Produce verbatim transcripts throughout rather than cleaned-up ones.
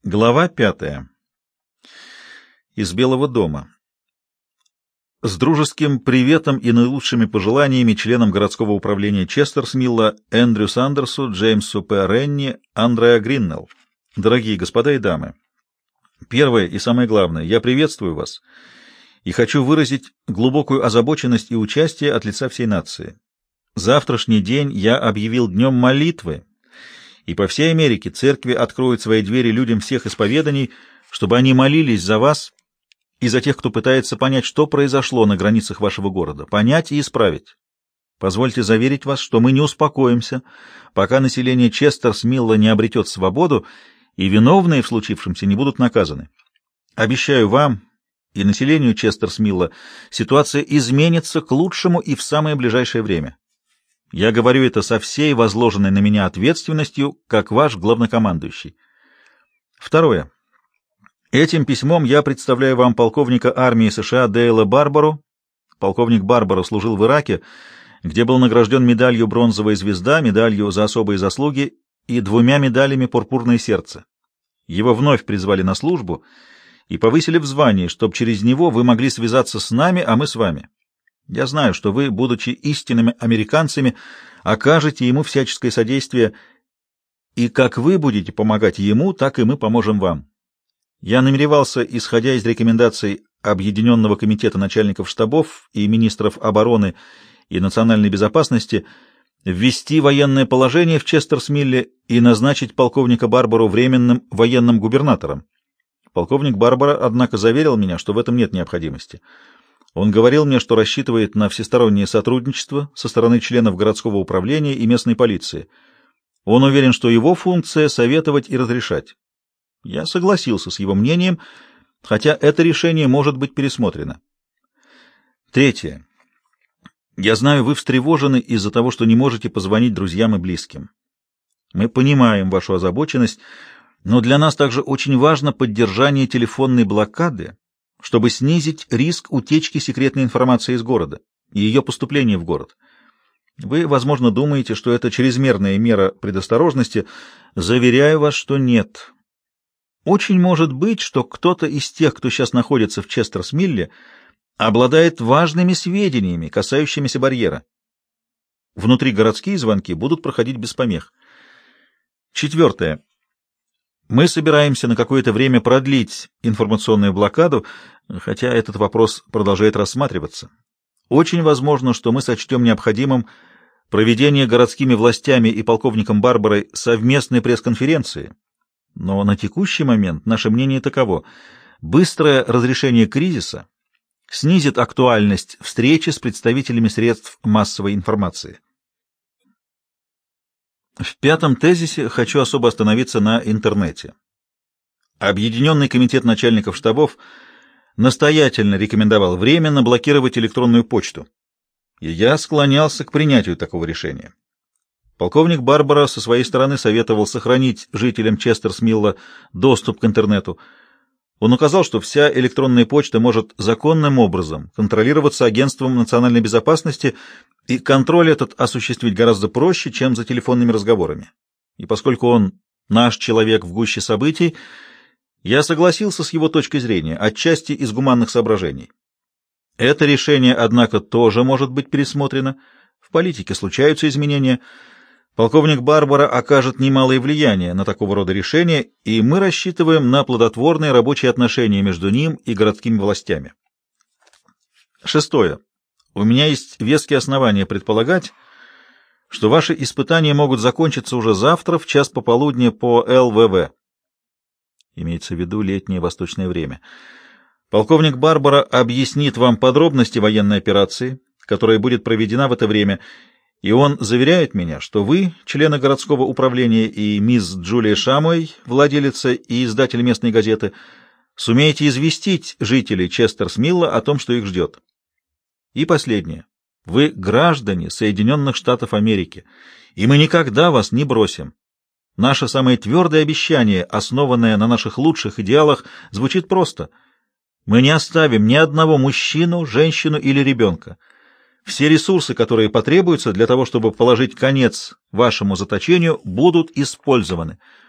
Глава пятая. Из Белого дома. С дружеским приветом и наилучшими пожеланиями членам городского управления Честерсмилла Эндрю Сандерсу, Джеймсу П. Ренни, Андреа Гриннелл. Дорогие господа и дамы, первое и самое главное, я приветствую вас и хочу выразить глубокую озабоченность и участие от лица всей нации. Завтрашний день я объявил днем молитвы, и по всей Америке церкви откроют свои двери людям всех исповеданий, чтобы они молились за вас и за тех, кто пытается понять, что произошло на границах вашего города, понять и исправить. Позвольте заверить вас, что мы не успокоимся, пока население Честерсмилла не обретет свободу, и виновные в случившемся не будут наказаны. Обещаю вам и населению Честерсмилла, ситуация изменится к лучшему и в самое ближайшее время. Я говорю это со всей возложенной на меня ответственностью, как ваш главнокомандующий. Второе. Этим письмом я представляю вам полковника армии США Дейла Барбару. Полковник Барбара служил в Ираке, где был награжден медалью «Бронзовая звезда», медалью «За особые заслуги» и двумя медалями «Пурпурное сердце». Его вновь призвали на службу и повысили в звании, чтобы через него вы могли связаться с нами, а мы с вами. Я знаю, что вы, будучи истинными американцами, окажете ему всяческое содействие, и как вы будете помогать ему, так и мы поможем вам. Я намеревался, исходя из рекомендаций Объединенного комитета начальников штабов и министров обороны и национальной безопасности, ввести военное положение в Честерсмилле и назначить полковника Барбару временным военным губернатором. Полковник Барбара, однако, заверил меня, что в этом нет необходимости. Он говорил мне, что рассчитывает на всестороннее сотрудничество со стороны членов городского управления и местной полиции. Он уверен, что его функция — советовать и разрешать. Я согласился с его мнением, хотя это решение может быть пересмотрено. Третье. Я знаю, вы встревожены из-за того, что не можете позвонить друзьям и близким. Мы понимаем вашу озабоченность, но для нас также очень важно поддержание телефонной блокады, чтобы снизить риск утечки секретной информации из города и ее поступления в город. Вы, возможно, думаете, что это чрезмерная мера предосторожности. Заверяю вас, что нет. Очень может быть, что кто-то из тех, кто сейчас находится в Честерсмилле, обладает важными сведениями, касающимися барьера. Внутригородские звонки будут проходить без помех. Четвертое. Мы собираемся на какое-то время продлить информационную блокаду, хотя этот вопрос продолжает рассматриваться. Очень возможно, что мы сочтем необходимым проведение городскими властями и полковником Барбарой совместной пресс-конференции. Но на текущий момент наше мнение таково: быстрое разрешение кризиса снизит актуальность встречи с представителями средств массовой информации. В пятом тезисе хочу особо остановиться на интернете. Объединенный комитет начальников штабов настоятельно рекомендовал временно блокировать электронную почту, и я склонялся к принятию такого решения. Полковник Барбара со своей стороны советовал сохранить жителям Честерсмилла доступ к интернету. Он указал, что вся электронная почта может законным образом контролироваться Агентством национальной безопасности, и контроль этот осуществить гораздо проще, чем за телефонными разговорами. И поскольку он наш человек в гуще событий, я согласился с его точкой зрения, отчасти из гуманных соображений. Это решение, однако, тоже может быть пересмотрено. В политике случаются изменения. Полковник Барбара окажет немалое влияние на такого рода решения, и мы рассчитываем на плодотворные рабочие отношения между ним и городскими властями. Шестое. У меня есть веские основания предполагать, что ваши испытания могут закончиться уже завтра в час пополудня по эл вэ вэ. Имеется в виду летнее восточное время. Полковник Барбара объяснит вам подробности военной операции, которая будет проведена в это время, и он заверяет меня, что вы, члены городского управления, и мисс Джулия Шамуэй, владелица и издатель местной газеты, сумеете известить жителей Честерсмилла о том, что их ждет. И последнее. Вы граждане Соединенных Штатов Америки, и мы никогда вас не бросим. Наше самое твердое обещание, основанное на наших лучших идеалах, звучит просто. Мы не оставим ни одного мужчину, женщину или ребенка. Все ресурсы, которые потребуются для того, чтобы положить конец вашему заточению, будут использованы.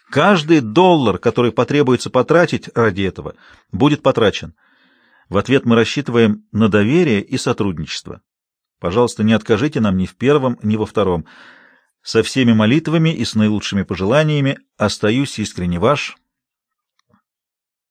Каждый доллар, который потребуется потратить ради этого, будет потрачен. В ответ мы рассчитываем на доверие и сотрудничество. Пожалуйста, не откажите нам ни в первом, ни во втором. Со всеми молитвами и с наилучшими пожеланиями остаюсь искренне ваш